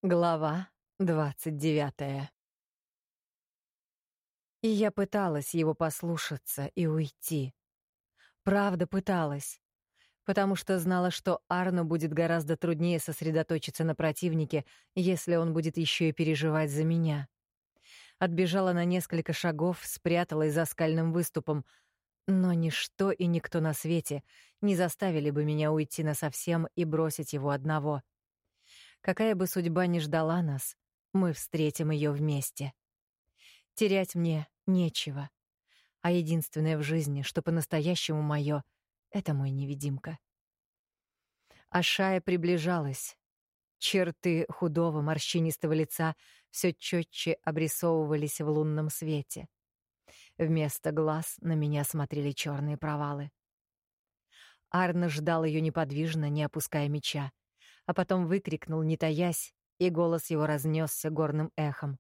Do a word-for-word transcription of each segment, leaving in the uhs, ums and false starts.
Глава двадцать девятая. И я пыталась его послушаться и уйти. Правда, пыталась. Потому что знала, что Арну будет гораздо труднее сосредоточиться на противнике, если он будет еще и переживать за меня. Отбежала на несколько шагов, спряталась за скальным выступом, но ничто и никто на свете не заставили бы меня уйти насовсем и бросить его одного. Какая бы судьба ни ждала нас, мы встретим ее вместе. Терять мне нечего, а единственное в жизни, что по-настоящему моё, это мой невидимка. Ашая приближалась. Черты худого морщинистого лица все четче обрисовывались в лунном свете. Вместо глаз на меня смотрели черные провалы. Арн ждал ее неподвижно, не опуская меча, а потом выкрикнул, не таясь, и голос его разнесся горным эхом.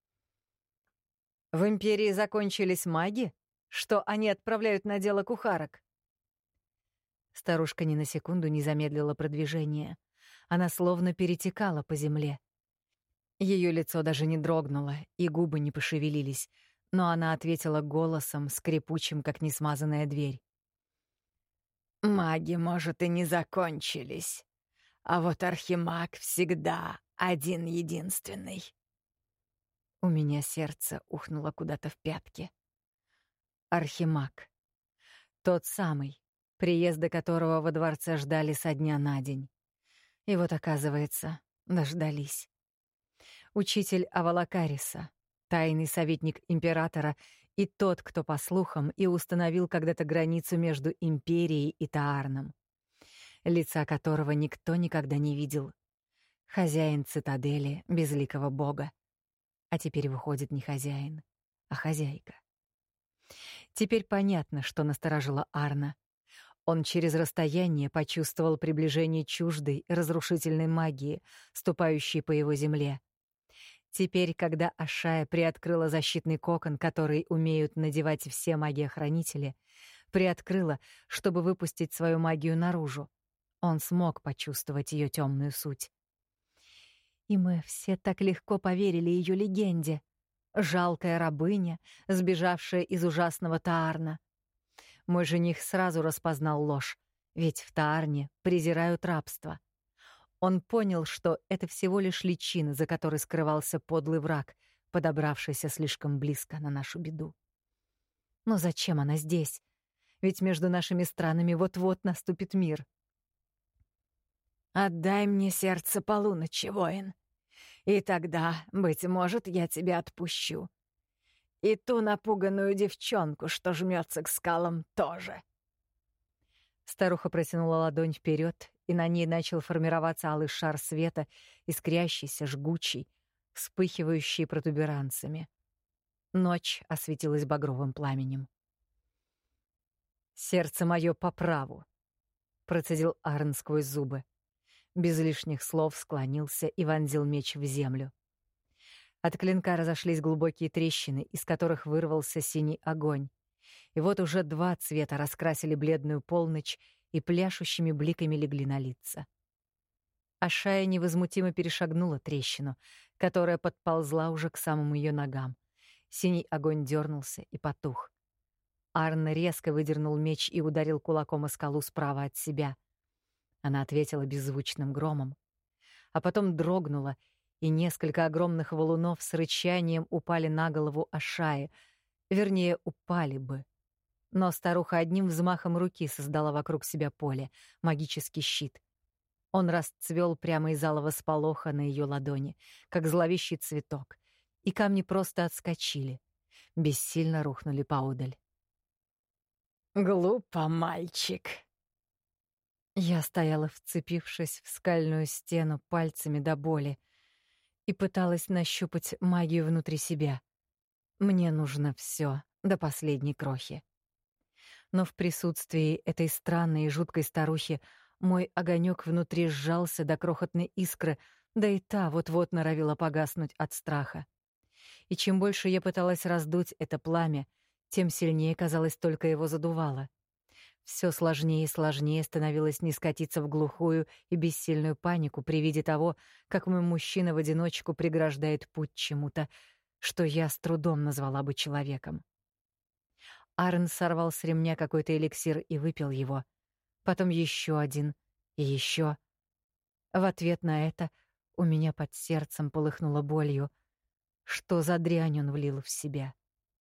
«В Империи закончились маги? Что они отправляют на дело кухарок?» Старушка ни на секунду не замедлила продвижение. Она словно перетекала по земле. Ее лицо даже не дрогнуло, и губы не пошевелились, но она ответила голосом, скрипучим, как несмазанная дверь. «Маги, может, и не закончились. А вот архимаг всегда один-единственный». У меня сердце ухнуло куда-то в пятки. Архимаг. Тот самый, приезда которого во дворце ждали со дня на день. И вот, оказывается, дождались. Учитель Авалакариса, тайный советник императора и тот, кто, по слухам, и установил когда-то границу между Империей и Таарном, лица которого никто никогда не видел. Хозяин цитадели безликого бога. А теперь выходит не хозяин, а хозяйка. Теперь понятно, что насторожило Арна. Он через расстояние почувствовал приближение чуждой, разрушительной магии, ступающей по его земле. Теперь, когда Ашая приоткрыла защитный кокон, который умеют надевать все маги-охранители, приоткрыла, чтобы выпустить свою магию наружу, он смог почувствовать ее темную суть. И мы все так легко поверили ее легенде. Жалкая рабыня, сбежавшая из ужасного Таарна. Мой жених сразу распознал ложь, ведь в Таарне презирают рабство. Он понял, что это всего лишь личина, за которой скрывался подлый враг, подобравшийся слишком близко на нашу беду. Но зачем она здесь? Ведь между нашими странами вот-вот наступит мир. «Отдай мне сердце полуночи, воин, и тогда, быть может, я тебя отпущу. И ту напуганную девчонку, что жмется к скалам, тоже». Старуха протянула ладонь вперед, и на ней начал формироваться алый шар света, искрящийся, жгучий, вспыхивающий протуберанцами. Ночь осветилась багровым пламенем. «Сердце мое по праву», — процедил Арн сквозь зубы. Без лишних слов склонился и вонзил меч в землю. От клинка разошлись глубокие трещины, из которых вырвался синий огонь. И вот уже два цвета раскрасили бледную полночь и пляшущими бликами легли на лица. Ашая невозмутимо перешагнула трещину, которая подползла уже к самым ее ногам. Синий огонь дернулся и потух. Арн резко выдернул меч и ударил кулаком о скалу справа от себя. Она ответила беззвучным громом, а потом дрогнула, и несколько огромных валунов с рычанием упали на голову Ашаи, вернее, упали бы. Но старуха одним взмахом руки создала вокруг себя поле, магический щит. Он расцвел прямо из алого сполоха на ее ладони, как зловещий цветок, и камни просто отскочили, бессильно рухнули поодаль. «Глупо, мальчик!» Я стояла, вцепившись в скальную стену пальцами до боли, и пыталась нащупать магию внутри себя. Мне нужно все до последней крохи. Но в присутствии этой странной и жуткой старухи мой огонек внутри сжался до крохотной искры, да и та вот-вот норовила погаснуть от страха. И чем больше я пыталась раздуть это пламя, тем сильнее, казалось, только его задувало. Все сложнее и сложнее становилось не скатиться в глухую и бессильную панику при виде того, как мой мужчина в одиночку преграждает путь чему-то, что я с трудом назвала бы человеком. Арн сорвал с ремня какой-то эликсир и выпил его. Потом еще один и еще. В ответ на это у меня под сердцем полыхнуло болью. Что за дрянь он влил в себя?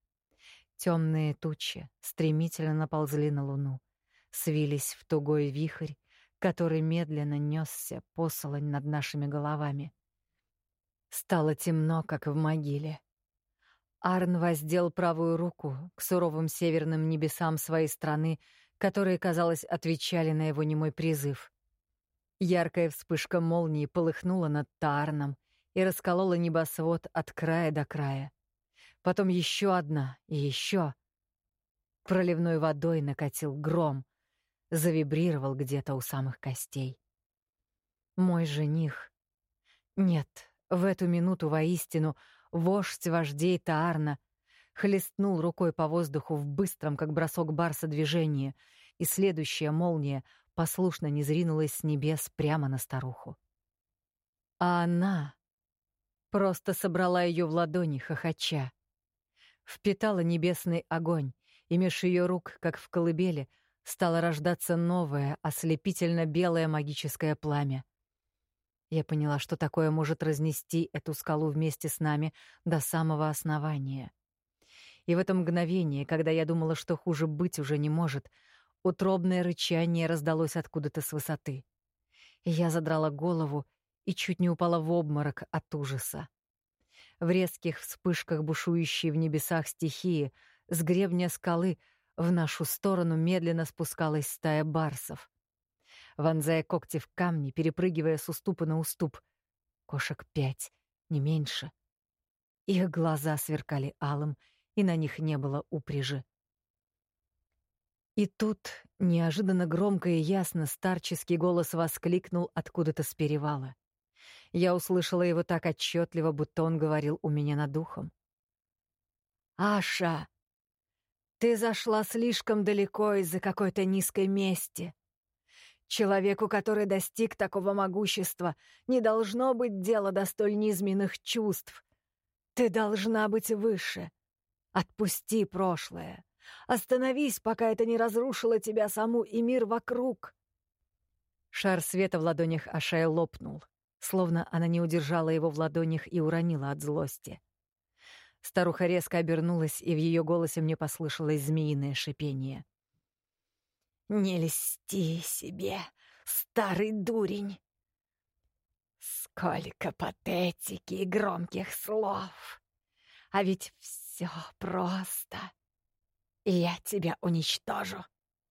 Темные тучи стремительно наползли на луну, свились в тугой вихрь, который медленно нёсся посолонь над нашими головами. Стало темно, как в могиле. Арн воздел правую руку к суровым северным небесам своей страны, которые, казалось, отвечали на его немой призыв. Яркая вспышка молнии полыхнула над Таарном и расколола небосвод от края до края. Потом еще одна и еще. Проливной водой накатил гром, завибрировал где-то у самых костей. Мой жених. Нет, в эту минуту воистину вождь вождей Таарна хлестнул рукой по воздуху в быстром, как бросок барса, движении, и следующая молния послушно низринулась с небес прямо на старуху. А она просто собрала ее в ладони, хохоча. Впитала небесный огонь, и меж ее рук, как в колыбели, стало рождаться новое, ослепительно белое магическое пламя. Я поняла, что такое может разнести эту скалу вместе с нами до самого основания. И в это мгновение, когда я думала, что хуже быть уже не может, утробное рычание раздалось откуда-то с высоты. Я задрала голову и чуть не упала в обморок от ужаса. В резких вспышках бушующей в небесах стихии с гребня скалы в нашу сторону медленно спускалась стая барсов. Вонзая когти в камни, перепрыгивая с уступа на уступ. Кошек пять, не меньше. Их глаза сверкали алым, и на них не было упряжи. И тут, неожиданно громко и ясно, старческий голос воскликнул откуда-то с перевала. Я услышала его так отчетливо, будто он говорил у меня над ухом. «Аша, ты зашла слишком далеко из-за какой-то низкой мести. Человеку, который достиг такого могущества, не должно быть дела до столь низменных чувств. Ты должна быть выше. Отпусти прошлое. Остановись, пока это не разрушило тебя саму и мир вокруг». Шар света в ладонях Ашая лопнул, словно она не удержала его в ладонях и уронила от злости. Старуха резко обернулась, и в ее голосе мне послышалось змеиное шипение. «Не льсти себе, старый дурень! Сколько патетики и громких слов! А ведь все просто! Я тебя уничтожу!»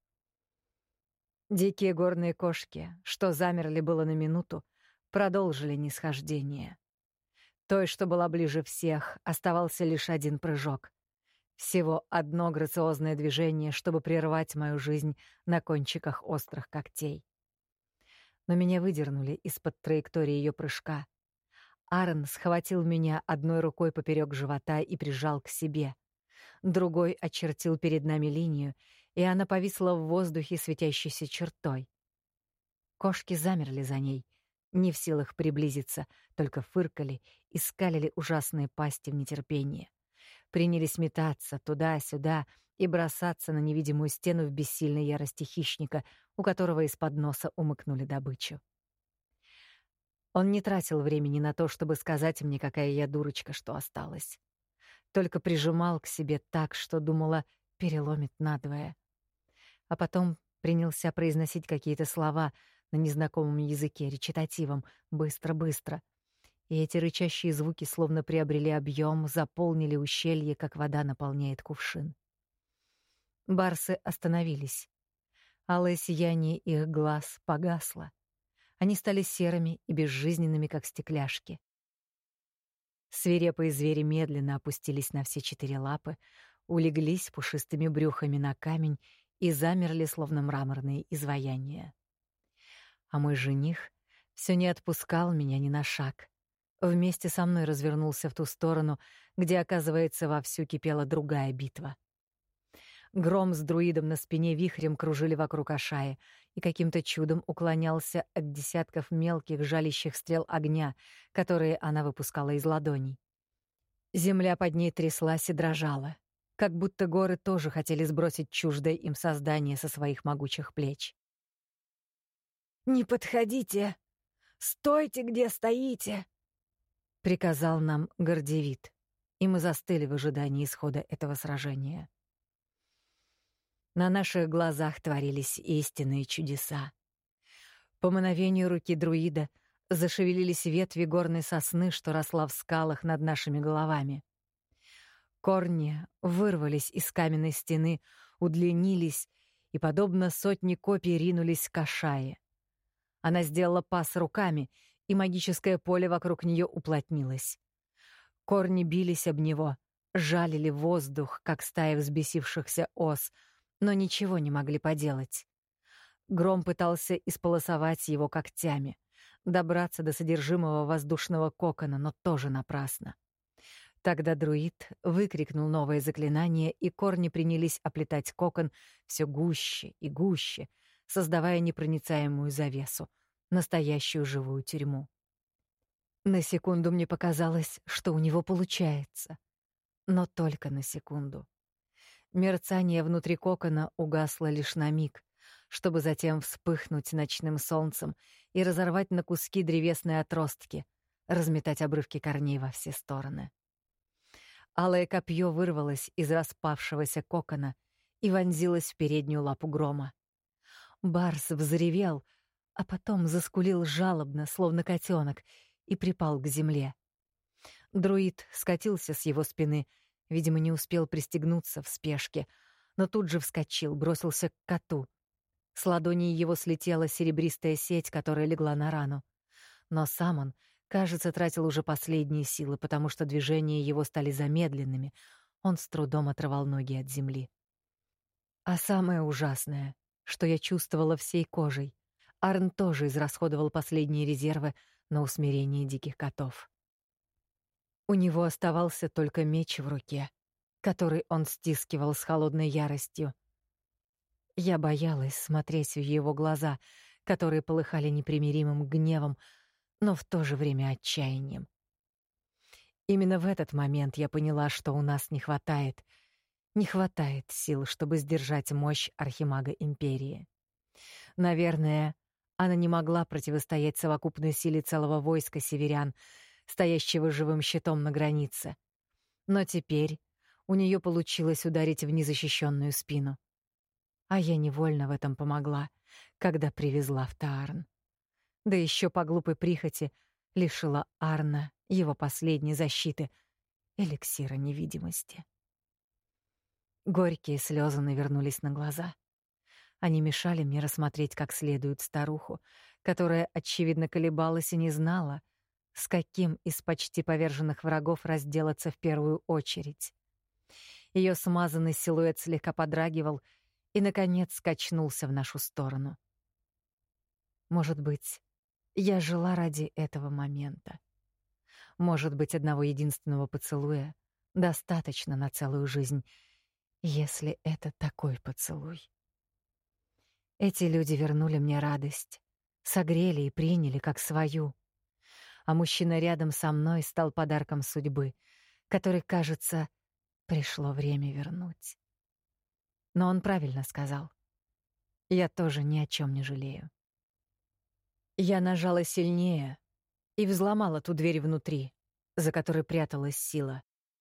Дикие горные кошки, что замерли было на минуту, продолжили нисхождение. Той, что была ближе всех, оставался лишь один прыжок. Всего одно грациозное движение, чтобы прервать мою жизнь на кончиках острых когтей. Но меня выдернули из-под траектории ее прыжка. Арн схватил меня одной рукой поперек живота и прижал к себе. Другой очертил перед нами линию, и она повисла в воздухе светящейся чертой. Кошки замерли за ней, не в силах приблизиться, только фыркали и скалили ужасные пасти в нетерпении. Принялись метаться туда-сюда и бросаться на невидимую стену в бессильной ярости хищника, у которого из-под носа умыкнули добычу. Он не тратил времени на то, чтобы сказать мне, какая я дурочка, что осталась. Только прижимал к себе так, что думала, переломит надвое. А потом принялся произносить какие-то слова на незнакомом языке, речитативом, быстро-быстро. И эти рычащие звуки словно приобрели объем, заполнили ущелье, как вода наполняет кувшин. Барсы остановились. Алое сияние их глаз погасло. Они стали серыми и безжизненными, как стекляшки. Свирепые звери медленно опустились на все четыре лапы, улеглись пушистыми брюхами на камень и замерли, словно мраморные изваяния. А мой жених все не отпускал меня ни на шаг. Вместе со мной развернулся в ту сторону, где, оказывается, вовсю кипела другая битва. Гром с друидом на спине вихрем кружили вокруг Ашаи и каким-то чудом уклонялся от десятков мелких жалящих стрел огня, которые она выпускала из ладоней. Земля под ней тряслась и дрожала, как будто горы тоже хотели сбросить чуждое им создание со своих могучих плеч. «Не подходите! Стойте, где стоите!» — приказал нам Гордевид, и мы застыли в ожидании исхода этого сражения. На наших глазах творились истинные чудеса. По мановению руки друида зашевелились ветви горной сосны, что росла в скалах над нашими головами. Корни вырвались из каменной стены, удлинились и, подобно сотне копий, ринулись к Ашае. Она сделала пас руками, и магическое поле вокруг нее уплотнилось. Корни бились об него, жалили воздух, как стая взбесившихся ос, но ничего не могли поделать. Гром пытался исполосовать его когтями, добраться до содержимого воздушного кокона, но тоже напрасно. Тогда друид выкрикнул новое заклинание, и корни принялись оплетать кокон все гуще и гуще, создавая непроницаемую завесу, настоящую живую тюрьму. На секунду мне показалось, что у него получается. Но только на секунду. Мерцание внутри кокона угасло лишь на миг, чтобы затем вспыхнуть ночным солнцем и разорвать на куски древесные отростки, разметать обрывки корней во все стороны. Алое копье вырвалось из распавшегося кокона и вонзилось в переднюю лапу грома. Барс взревел, а потом заскулил жалобно, словно котенок, и припал к земле. Друид скатился с его спины, видимо, не успел пристегнуться в спешке, но тут же вскочил, бросился к коту. С ладони его слетела серебристая сеть, которая легла на рану. Но сам он, кажется, тратил уже последние силы, потому что движения его стали замедленными. Он с трудом отрывал ноги от земли. А самое ужасное, что я чувствовала всей кожей, Арн тоже израсходовал последние резервы на усмирение диких котов. У него оставался только меч в руке, который он стискивал с холодной яростью. Я боялась смотреть в его глаза, которые полыхали непримиримым гневом, но в то же время отчаянием. Именно в этот момент я поняла, что у нас не хватает, не хватает сил, чтобы сдержать мощь архимага Империи. Наверное, она не могла противостоять совокупной силе целого войска северян, стоящего живым щитом на границе. Но теперь у нее получилось ударить в незащищенную спину. А я невольно в этом помогла, когда привезла в Таарн. Да еще по глупой прихоти лишила Арна его последней защиты — эликсира невидимости. Горькие слезы навернулись на глаза. Они мешали мне рассмотреть как следует старуху, которая, очевидно, колебалась и не знала, с каким из почти поверженных врагов разделаться в первую очередь. Ее смазанный силуэт слегка подрагивал и, наконец, скачнулся в нашу сторону. Может быть, я жила ради этого момента. Может быть, одного единственного поцелуя достаточно на целую жизнь, если это такой поцелуй. Эти люди вернули мне радость, согрели и приняли как свою. А мужчина рядом со мной стал подарком судьбы, который, кажется, пришло время вернуть. Но он правильно сказал. Я тоже ни о чем не жалею. Я нажала сильнее и взломала ту дверь внутри, за которой пряталась сила.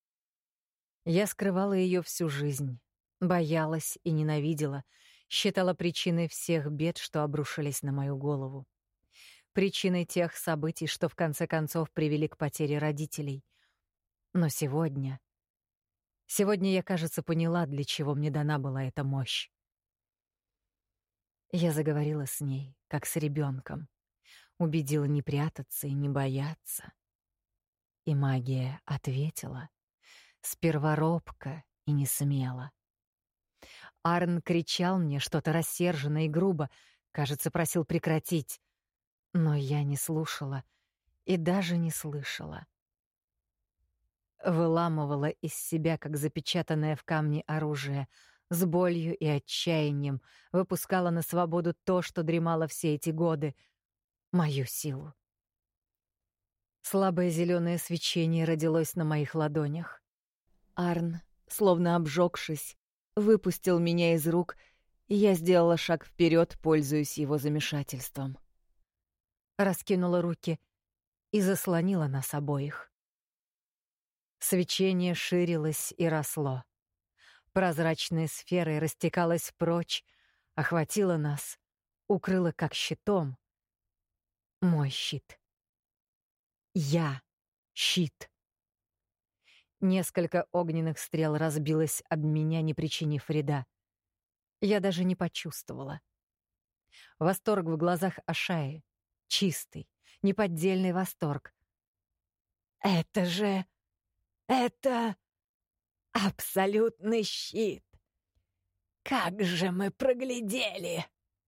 Я скрывала ее всю жизнь, боялась и ненавидела, считала причиной всех бед, что обрушились на мою голову. Причиной тех событий, что в конце концов привели к потере родителей. Но сегодня... Сегодня я, кажется, поняла, для чего мне дана была эта мощь. Я заговорила с ней, как с ребенком, убедила не прятаться и не бояться. И магия ответила, сперва робко и не смело. Арн кричал мне что-то рассерженно и грубо, кажется, просил прекратить. Но я не слушала и даже не слышала. Выламывала из себя, как запечатанное в камне оружие, с болью и отчаянием выпускала на свободу то, что дремало все эти годы — мою силу. Слабое зеленое свечение родилось на моих ладонях. Арн, словно обжегшись, выпустил меня из рук, и я сделала шаг вперед, пользуясь его замешательством. Раскинула руки и заслонила нас обоих. Свечение ширилось и росло. Прозрачной сферой растекалось прочь, охватило нас, укрыло как щитом. Мой щит. Я — щит. Несколько огненных стрел разбилось об меня, не причинив вреда. Я даже не почувствовала. Восторг в глазах Ашаи. Чистый, неподдельный восторг. «Это же... это... абсолютный щит! Как же мы проглядели!»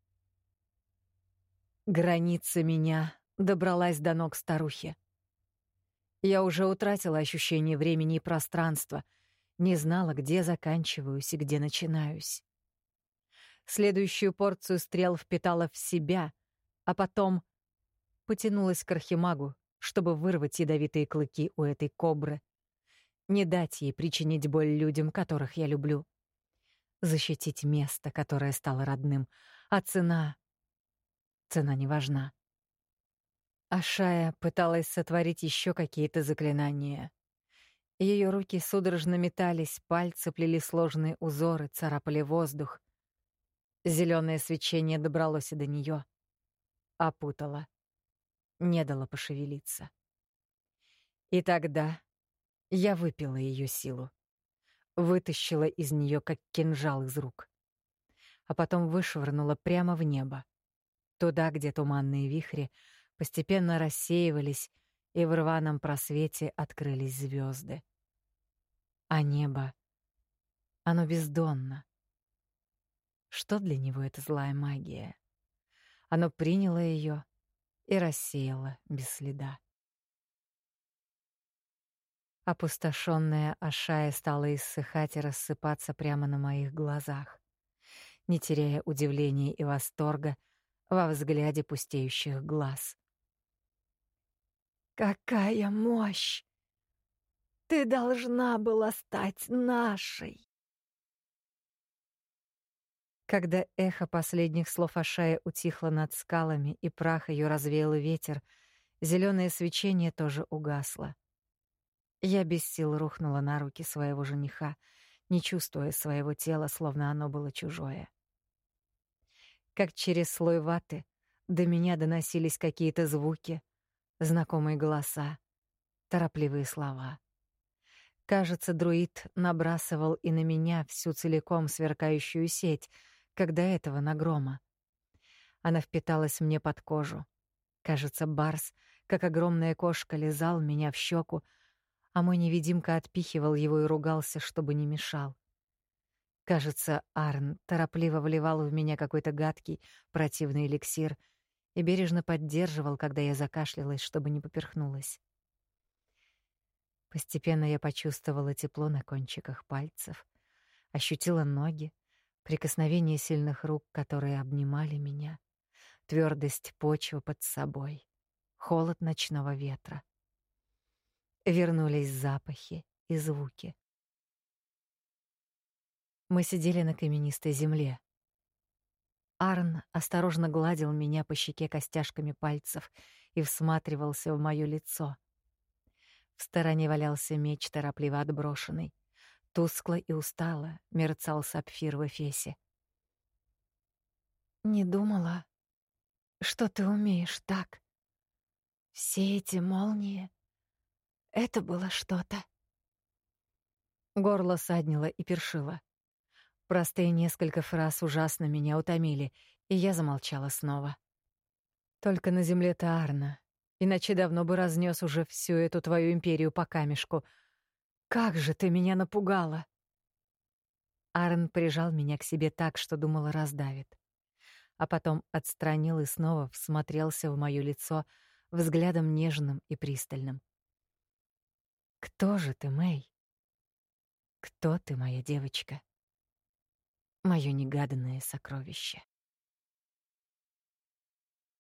Граница меня добралась до ног старухи. Я уже утратила ощущение времени и пространства, не знала, где заканчиваюсь и где начинаюсь. Следующую порцию стрел впитала в себя, а потом потянулась к архимагу, чтобы вырвать ядовитые клыки у этой кобры, не дать ей причинить боль людям, которых я люблю, защитить место, которое стало родным, а цена... цена не важна. Ашая пыталась сотворить еще какие-то заклинания. Ее руки судорожно метались, пальцы плели сложные узоры, царапали воздух. Зеленое свечение добралось и до нее, опутало, не дало пошевелиться. И тогда я выпила ее силу, вытащила из нее как кинжал из рук, а потом вышвырнула прямо в небо, туда, где туманные вихри постепенно рассеивались, и в рваном просвете открылись звезды. А небо, оно бездонно. Что для него эта злая магия? Оно приняло ее и рассеяло без следа. Опустошенная Ашая стала иссыхать и рассыпаться прямо на моих глазах, не теряя удивления и восторга во взгляде пустеющих глаз. «Какая мощь! Ты должна была стать нашей!» Когда эхо последних слов Ашая утихло над скалами и прах ее развеял ветер, зеленое свечение тоже угасло. Я без сил рухнула на руки своего жениха, не чувствуя своего тела, словно оно было чужое. Как через слой ваты до меня доносились какие-то звуки, знакомые голоса, торопливые слова. Кажется, друид набрасывал и на меня всю целиком сверкающую сеть, как до этого на грома. Она впиталась мне под кожу. Кажется, барс, как огромная кошка, лизал меня в щеку, а мой невидимка отпихивал его и ругался, чтобы не мешал. Кажется, Арн торопливо вливал в меня какой-то гадкий, противный эликсир и бережно поддерживал, когда я закашлялась, чтобы не поперхнулась. Постепенно я почувствовала тепло на кончиках пальцев, ощутила ноги, прикосновение сильных рук, которые обнимали меня, твердость почвы под собой, холод ночного ветра. Вернулись запахи и звуки. Мы сидели на каменистой земле. Арн осторожно гладил меня по щеке костяшками пальцев и всматривался в моё лицо. В стороне валялся меч, торопливо отброшенный. Тускло и устало мерцал сапфир в эфесе. «Не думала, что ты умеешь так. Все эти молнии — это было что-то». Горло саднило и першило. Простые несколько фраз ужасно меня утомили, и я замолчала снова. «Только на земле-то Арна, иначе давно бы разнес уже всю эту твою империю по камешку. Как же ты меня напугала!» Арн прижал меня к себе так, что думала, раздавит. А потом отстранил и снова всмотрелся в моё лицо взглядом нежным и пристальным. «Кто же ты, Мэй? Кто ты, моя девочка?» Моё негаданное сокровище.